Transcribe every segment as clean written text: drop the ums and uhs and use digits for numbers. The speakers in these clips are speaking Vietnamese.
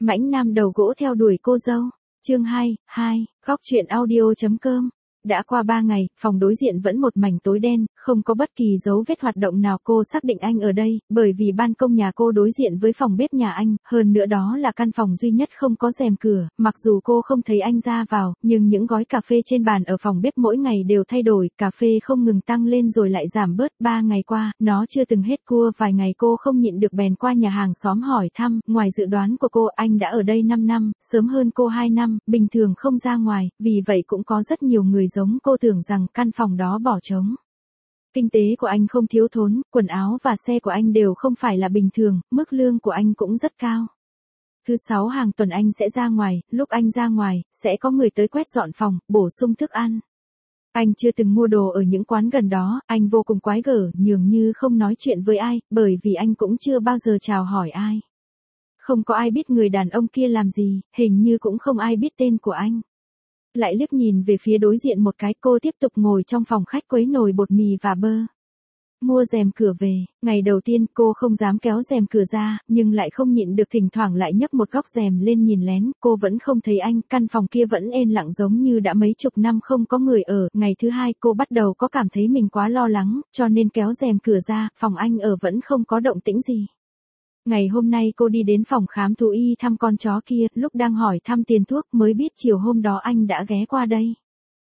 Mãnh nam đầu gỗ theo đuổi cô dâu. Chương 2, góc truyện audio.com. Đã qua 3 ngày, phòng đối diện vẫn một mảnh tối đen, không có bất kỳ dấu vết hoạt động nào. Cô xác định anh ở đây, bởi vì ban công nhà cô đối diện với phòng bếp nhà anh, hơn nữa đó là căn phòng duy nhất không có rèm cửa. Mặc dù cô không thấy anh ra vào, nhưng những gói cà phê trên bàn ở phòng bếp mỗi ngày đều thay đổi, cà phê không ngừng tăng lên rồi lại giảm bớt. 3 ngày qua, nó chưa từng hết cua. Vài ngày cô không nhịn được bèn qua nhà hàng xóm hỏi thăm. Ngoài dự đoán của cô, anh đã ở đây 5 năm, sớm hơn cô 2 năm, bình thường không ra ngoài, vì vậy cũng có rất nhiều người giống cô tưởng rằng căn phòng đó bỏ trống. Kinh tế của anh không thiếu thốn, quần áo và xe của anh đều không phải là bình thường, mức lương của anh cũng rất cao. Thứ 6 hàng tuần anh sẽ ra ngoài, lúc anh ra ngoài, sẽ có người tới quét dọn phòng, bổ sung thức ăn. Anh chưa từng mua đồ ở những quán gần đó, anh vô cùng quái gở, nhường như không nói chuyện với ai, bởi vì anh cũng chưa bao giờ chào hỏi ai. Không có ai biết người đàn ông kia làm gì, hình như cũng không ai biết tên của anh. Lại liếc nhìn về phía đối diện một cái, cô tiếp tục ngồi trong phòng khách quấy nồi bột mì và bơ. Mua rèm cửa về, ngày đầu tiên cô không dám kéo rèm cửa ra, nhưng lại không nhịn được thỉnh thoảng lại nhấc một góc rèm lên nhìn lén, cô vẫn không thấy anh, căn phòng kia vẫn êm lặng giống như đã mấy chục năm không có người ở. Ngày thứ 2 cô bắt đầu có cảm thấy mình quá lo lắng, cho nên kéo rèm cửa ra, phòng anh ở vẫn không có động tĩnh gì. Ngày hôm nay cô đi đến phòng khám thú y thăm con chó kia, lúc đang hỏi thăm tiền thuốc mới biết chiều hôm đó anh đã ghé qua đây.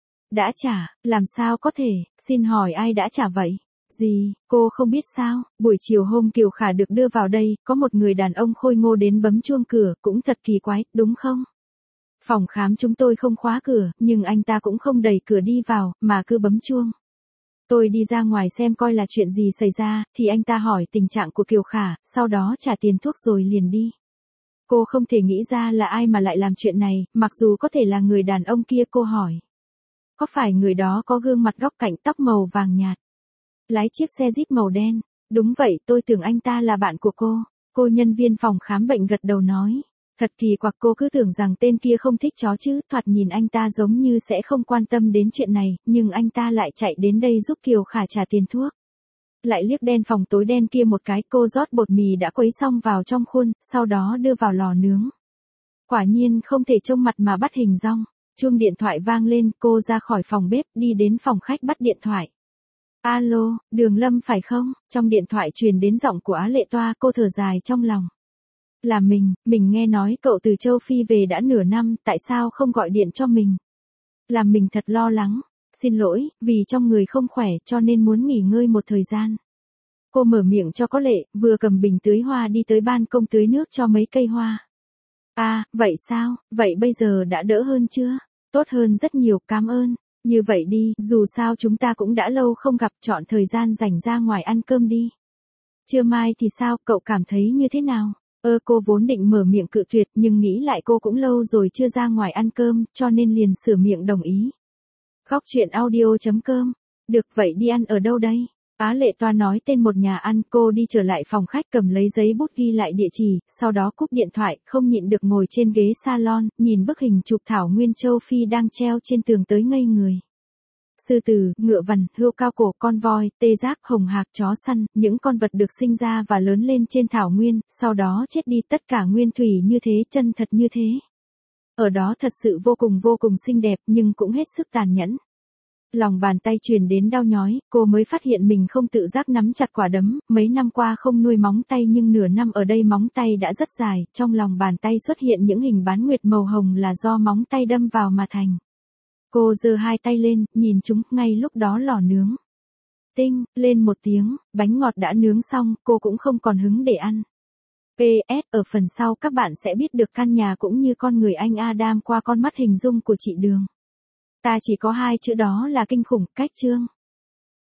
Đã trả, làm sao có thể, xin hỏi ai đã trả vậy? Gì, cô không biết sao, buổi chiều hôm Kiều Khả được đưa vào đây, có một người đàn ông khôi ngô đến bấm chuông cửa, cũng thật kỳ quái, đúng không? Phòng khám chúng tôi không khóa cửa, nhưng anh ta cũng không đẩy cửa đi vào, mà cứ bấm chuông. Tôi đi ra ngoài xem coi là chuyện gì xảy ra, thì anh ta hỏi tình trạng của Kiều Khả, sau đó trả tiền thuốc rồi liền đi. Cô không thể nghĩ ra là ai mà lại làm chuyện này, mặc dù có thể là người đàn ông kia. Cô hỏi. Có phải người đó có gương mặt góc cạnh, tóc màu vàng nhạt, lái chiếc xe Jeep màu đen? Đúng vậy, tôi tưởng anh ta là bạn của cô. Cô nhân viên phòng khám bệnh gật đầu nói. Thật kỳ quặc, cô cứ tưởng rằng tên kia không thích chó chứ, thoạt nhìn anh ta giống như sẽ không quan tâm đến chuyện này, nhưng anh ta lại chạy đến đây giúp Kiều Khả trả tiền thuốc. Lại liếc đen phòng tối đen kia một cái, cô rót bột mì đã quấy xong vào trong khuôn, sau đó đưa vào lò nướng. Quả nhiên không thể trông mặt mà bắt hình dong. Chuông điện thoại vang lên, cô ra khỏi phòng bếp, đi đến phòng khách bắt điện thoại. Alo, Đường Lâm phải không? Trong điện thoại truyền đến giọng của Á Lệ Toa, cô thở dài trong lòng. Là mình nghe nói cậu từ châu Phi về đã nửa năm, tại sao không gọi điện cho mình? Làm mình thật lo lắng. Xin lỗi, vì trong người không khỏe cho nên muốn nghỉ ngơi một thời gian. Cô mở miệng cho có lệ, vừa cầm bình tưới hoa đi tới ban công tưới nước cho mấy cây hoa. À, vậy sao, vậy bây giờ đã đỡ hơn chưa? Tốt hơn rất nhiều, cảm ơn. Như vậy đi, dù sao chúng ta cũng đã lâu không gặp, chọn thời gian rảnh ra ngoài ăn cơm đi. Trưa mai thì sao, cậu cảm thấy như thế nào? Cô vốn định mở miệng cự tuyệt nhưng nghĩ lại cô cũng lâu rồi chưa ra ngoài ăn cơm, cho nên liền sửa miệng đồng ý. Góc truyện audio.com. Được, vậy đi ăn ở đâu đây? Á Lệ Toa nói tên một nhà ăn. Cô đi trở lại phòng khách cầm lấy giấy bút ghi lại địa chỉ, sau đó cúp điện thoại, không nhịn được ngồi trên ghế salon, nhìn bức hình chụp thảo nguyên châu Phi đang treo trên tường tới ngây người. Sư tử, ngựa vằn, hươu cao cổ, con voi, tê giác, hồng hạc, chó săn, những con vật được sinh ra và lớn lên trên thảo nguyên, sau đó chết đi, tất cả nguyên thủy như thế, chân thật như thế. Ở đó thật sự vô cùng xinh đẹp, nhưng cũng hết sức tàn nhẫn. Lòng bàn tay truyền đến đau nhói, cô mới phát hiện mình không tự giác nắm chặt quả đấm, mấy năm qua không nuôi móng tay nhưng nửa năm ở đây móng tay đã rất dài, trong lòng bàn tay xuất hiện những hình bán nguyệt màu hồng là do móng tay đâm vào mà thành. Cô giơ hai tay lên, nhìn chúng, ngay lúc đó lò nướng. Tinh, lên một tiếng, bánh ngọt đã nướng xong, cô cũng không còn hứng để ăn. PS, ở phần sau các bạn sẽ biết được căn nhà cũng như con người anh Adam qua con mắt hình dung của chị Đường. Ta chỉ có 2 chữ đó là kinh khủng, cách chương.